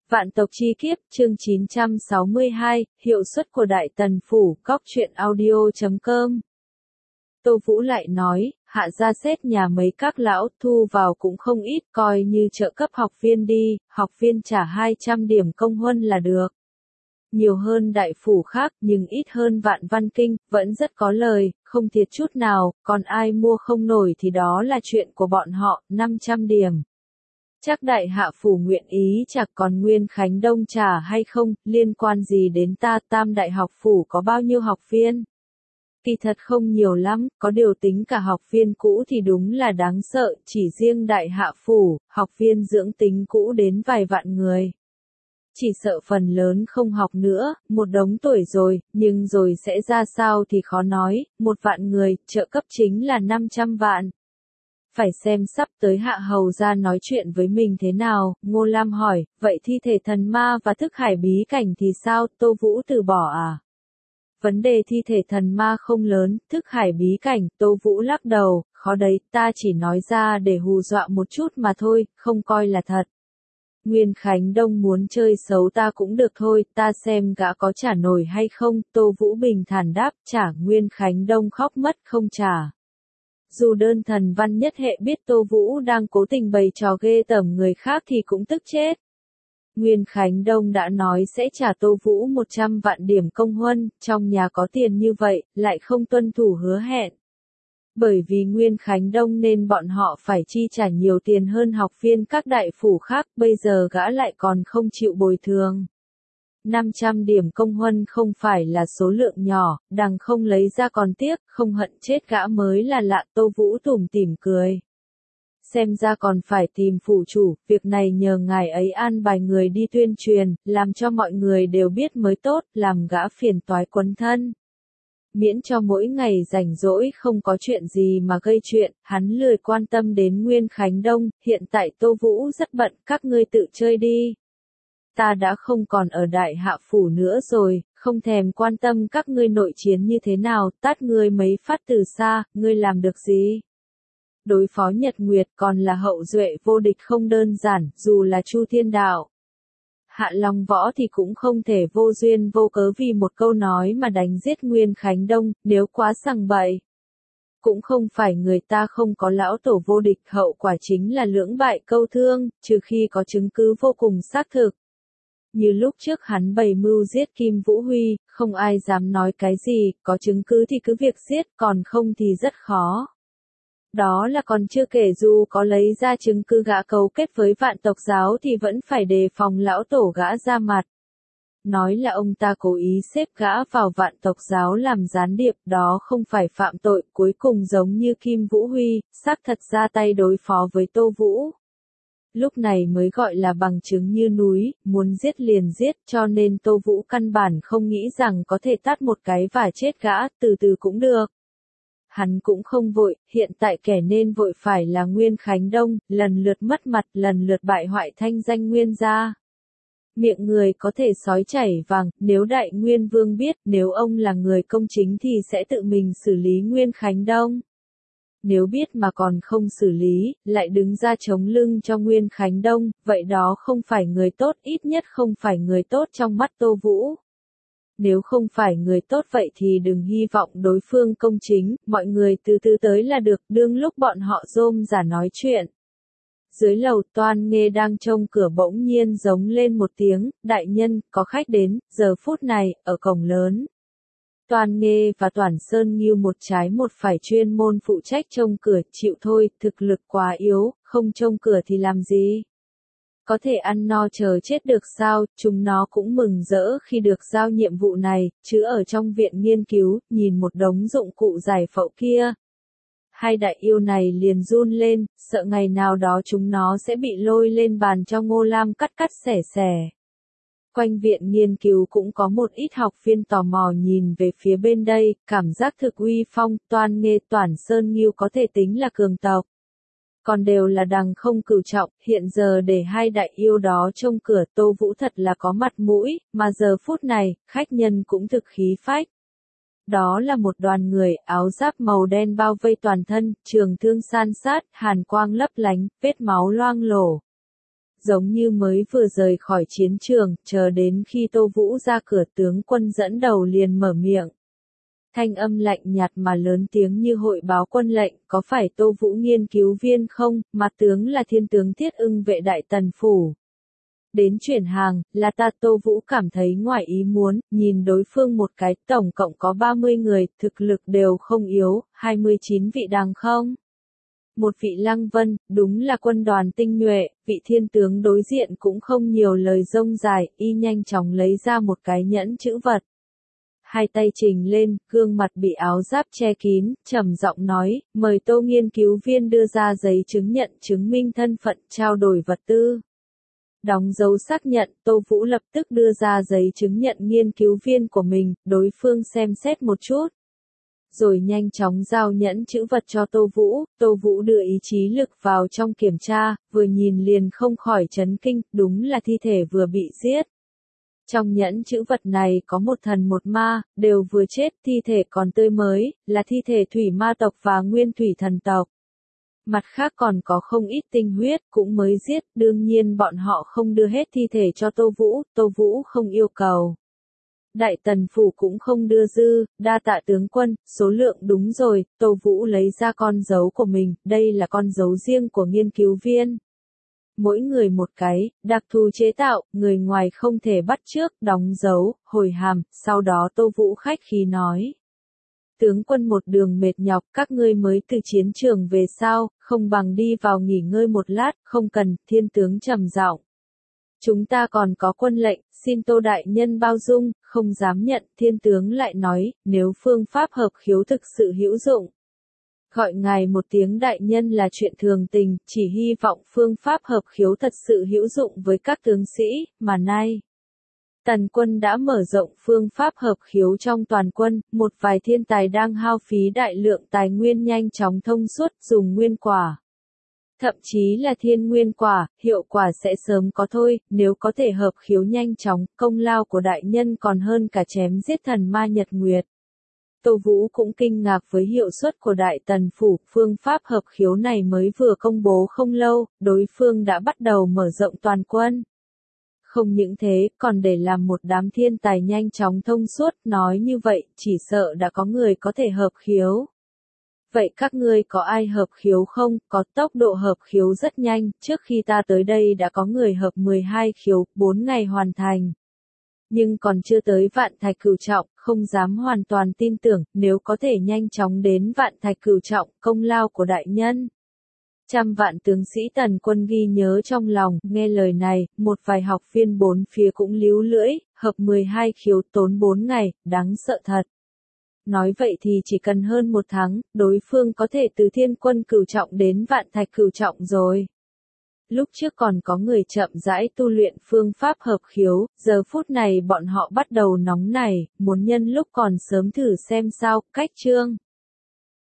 Vạn tộc chi kiếp, chương 962, hiệu suất của Đại Tần Phủ, Cóc truyện audio.com. Tô Vũ lại nói, hạ ra xét nhà mấy các lão, thu vào cũng không ít, coi như trợ cấp học viên đi, học viên trả 200 điểm công huân là được. Nhiều hơn đại phủ khác, nhưng ít hơn Vạn Văn Kinh, vẫn rất có lời, không thiệt chút nào, còn ai mua không nổi thì đó là chuyện của bọn họ, 500 điểm. Chắc đại hạ phủ nguyện ý trả, còn Nguyên Khánh Đông trả hay không, liên quan gì đến ta? Tam đại học phủ có bao nhiêu học viên? Kỳ thật không nhiều lắm, có điều tính cả học viên cũ thì đúng là đáng sợ, chỉ riêng đại hạ phủ, học viên dưỡng tính cũ đến vài vạn người. Chỉ sợ phần lớn không học nữa, một đống tuổi rồi, nhưng rồi sẽ ra sao thì khó nói, 1 vạn người, trợ cấp chính là 500 vạn. Phải xem sắp tới hạ hầu ra nói chuyện với mình thế nào, Ngô Lam hỏi, vậy thi thể thần ma và thức hải bí cảnh thì sao, Tô Vũ từ bỏ à? Vấn đề thi thể thần ma không lớn, thức hải bí cảnh, Tô Vũ lắc đầu, khó đấy, ta chỉ nói ra để hù dọa một chút mà thôi, không coi là thật. Nguyên Khánh Đông muốn chơi xấu ta cũng được thôi, ta xem gã có trả nổi hay không, Tô Vũ bình thản đáp, trả. Nguyên Khánh Đông khóc mất không trả. Dù đơn thần văn nhất hệ biết Tô Vũ đang cố tình bày trò ghê tởm người khác thì cũng tức chết. Nguyên Khánh Đông đã nói sẽ trả Tô Vũ 100 vạn điểm công huân, trong nhà có tiền như vậy, lại không tuân thủ hứa hẹn. Bởi vì Nguyên Khánh Đông nên bọn họ phải chi trả nhiều tiền hơn học viên các đại phủ khác, bây giờ gã lại còn không chịu bồi thường. 500 điểm công huân không phải là số lượng nhỏ, đằng không lấy ra còn tiếc, không hận chết gã mới là lạ. Tô Vũ tủm tỉm cười. Xem ra còn phải tìm phủ chủ, việc này nhờ ngài ấy an bài người đi tuyên truyền, làm cho mọi người đều biết mới tốt, làm gã phiền toái quấn thân. Miễn cho mỗi ngày rảnh rỗi không có chuyện gì mà gây chuyện, hắn lười quan tâm đến Nguyên Khánh Đông, hiện tại Tô Vũ rất bận, các ngươi tự chơi đi. Ta đã không còn ở đại hạ phủ nữa rồi, không thèm quan tâm các ngươi nội chiến như thế nào, tát ngươi mấy phát từ xa, ngươi làm được gì? Đối phó Nhật Nguyệt còn là hậu duệ vô địch không đơn giản, dù là Chu Thiên Đạo. Hạ Long Võ thì cũng không thể vô duyên vô cớ vì một câu nói mà đánh giết Nguyên Khánh Đông, nếu quá sằng bậy. Cũng không phải người ta không có lão tổ vô địch, hậu quả chính là lưỡng bại câu thương, trừ khi có chứng cứ vô cùng xác thực. Như lúc trước hắn bày mưu giết Kim Vũ Huy, không ai dám nói cái gì, có chứng cứ thì cứ việc giết, còn không thì rất khó. Đó là còn chưa kể dù có lấy ra chứng cứ gã cấu kết với Vạn Tộc Giáo thì vẫn phải đề phòng lão tổ gã ra mặt. Nói là ông ta cố ý xếp gã vào Vạn Tộc Giáo làm gián điệp, đó không phải phạm tội, cuối cùng giống như Kim Vũ Huy, xác thật ra tay đối phó với Tô Vũ. Lúc này mới gọi là bằng chứng như núi, muốn giết liền giết, cho nên Tô Vũ căn bản không nghĩ rằng có thể tát một cái và chết gã, từ từ cũng được. Hắn cũng không vội, hiện tại kẻ nên vội phải là Nguyên Khánh Đông, lần lượt mất mặt, lần lượt bại hoại thanh danh Nguyên gia. Miệng người có thể sói chảy vàng, nếu Đại Nguyên Vương biết, nếu ông là người công chính thì sẽ tự mình xử lý Nguyên Khánh Đông. Nếu biết mà còn không xử lý, lại đứng ra chống lưng cho Nguyên Khánh Đông, vậy đó không phải người tốt, ít nhất không phải người tốt trong mắt Tô Vũ. Nếu không phải người tốt vậy thì đừng hy vọng đối phương công chính, mọi người từ từ tới là được, đương lúc bọn họ rôm rả nói chuyện. Dưới lầu Toan Nghê đang trông cửa bỗng nhiên giống lên một tiếng, đại nhân, có khách đến, giờ phút này, ở cổng lớn. Toan Nghê và Toản Sơn Nghiêu một trái một phải chuyên môn phụ trách trông cửa, chịu thôi, thực lực quá yếu, không trông cửa thì làm gì? Có thể ăn no chờ chết được sao, chúng nó cũng mừng rỡ khi được giao nhiệm vụ này, chứ ở trong viện nghiên cứu, nhìn một đống dụng cụ giải phẫu kia. Hai đại yêu này liền run lên, sợ ngày nào đó chúng nó sẽ bị lôi lên bàn cho Ngô Lam cắt cắt xẻ xẻ. Quanh viện nghiên cứu cũng có một ít học viên tò mò nhìn về phía bên đây, cảm giác thực uy phong, Toan Nghê Toản Sơn Nghiêu có thể tính là cường tộc. Còn đều là đằng không cửu trọng, hiện giờ để hai đại yêu đó trông cửa Tô Vũ thật là có mặt mũi, mà giờ phút này, khách nhân cũng thực khí phách. Đó là một đoàn người, áo giáp màu đen bao vây toàn thân, trường thương san sát, hàn quang lấp lánh, vết máu loang lổ. giống như mới vừa rời khỏi chiến trường, chờ đến khi Tô Vũ ra cửa tướng quân dẫn đầu liền mở miệng. Thanh âm lạnh nhạt mà lớn tiếng như hội báo quân lệnh, có phải Tô Vũ nghiên cứu viên không, mà tướng là thiên tướng Thiết Ưng vệ Đại Tần Phủ. Đến chuyển hàng, là ta. Tô Vũ cảm thấy ngoài ý muốn, nhìn đối phương một cái, tổng cộng có 30 người, thực lực đều không yếu, 29 vị đàng không. Một vị Lăng Vân, đúng là quân đoàn tinh nhuệ, vị thiên tướng đối diện cũng không nhiều lời rông dài, y nhanh chóng lấy ra một cái nhẫn chữ vật. Hai tay trình lên, gương mặt bị áo giáp che kín, trầm giọng nói, mời Tô nghiên cứu viên đưa ra giấy chứng nhận chứng minh thân phận, trao đổi vật tư. Đóng dấu xác nhận, Tô Vũ lập tức đưa ra giấy chứng nhận nghiên cứu viên của mình, đối phương xem xét một chút. Rồi nhanh chóng giao nhẫn chữ vật cho Tô Vũ đưa ý chí lực vào trong kiểm tra, vừa nhìn liền không khỏi chấn kinh, đúng là thi thể vừa bị giết. Trong nhẫn chữ vật này có một thần một ma, đều vừa chết, thi thể còn tươi mới, là thi thể thủy ma tộc và nguyên thủy thần tộc. Mặt khác còn có không ít tinh huyết, cũng mới giết, đương nhiên bọn họ không đưa hết thi thể cho Tô Vũ không yêu cầu. Đại Tần Phủ cũng không đưa dư, đa tạ tướng quân, số lượng đúng rồi, Tô Vũ lấy ra con dấu của mình, đây là con dấu riêng của nghiên cứu viên. Mỗi người một cái, đặc thù chế tạo, người ngoài không thể bắt chước, đóng dấu, hồi hàm, sau đó Tô Vũ khách khí nói. Tướng quân một đường mệt nhọc, các ngươi mới từ chiến trường về sao, không bằng đi vào nghỉ ngơi một lát, không cần, thiên tướng trầm giọng. Chúng ta còn có quân lệnh, xin Tô đại nhân bao dung, không dám nhận, thiên tướng lại nói, nếu phương pháp hợp khiếu thực sự hữu dụng. Gọi ngài một tiếng đại nhân là chuyện thường tình, chỉ hy vọng phương pháp hợp khiếu thật sự hữu dụng với các tướng sĩ, mà nay. Tần quân đã mở rộng phương pháp hợp khiếu trong toàn quân, một vài thiên tài đang hao phí đại lượng tài nguyên nhanh chóng thông suốt dùng nguyên quả. Thậm chí là thiên nguyên quả, hiệu quả sẽ sớm có thôi, nếu có thể hợp khiếu nhanh chóng, công lao của đại nhân còn hơn cả chém giết thần ma Nhật Nguyệt. Tô Vũ cũng kinh ngạc với hiệu suất của Đại Tần Phủ, phương pháp hợp khiếu này mới vừa công bố không lâu, đối phương đã bắt đầu mở rộng toàn quân. Không những thế, còn để làm một đám thiên tài nhanh chóng thông suốt, nói như vậy, chỉ sợ đã có người có thể hợp khiếu. Vậy các ngươi có ai hợp khiếu không? Có, tốc độ hợp khiếu rất nhanh, trước khi ta tới đây đã có người hợp 12 khiếu, 4 ngày hoàn thành. Nhưng còn chưa tới vạn thạch cửu trọng, không dám hoàn toàn tin tưởng, nếu có thể nhanh chóng đến vạn thạch cửu trọng, công lao của đại nhân. Trăm vạn tướng sĩ Tần quân ghi nhớ trong lòng, nghe lời này, một vài học viên bốn phía cũng líu lưỡi, hợp 12 khiếu tốn 4 ngày, đáng sợ thật. Nói vậy thì chỉ cần hơn 1 tháng, đối phương có thể từ thiên quân cửu trọng đến vạn thạch cửu trọng rồi. Lúc trước còn có người chậm rãi tu luyện phương pháp hợp khiếu, giờ phút này bọn họ bắt đầu nóng nảy, muốn nhân lúc còn sớm thử xem sao, cách chương.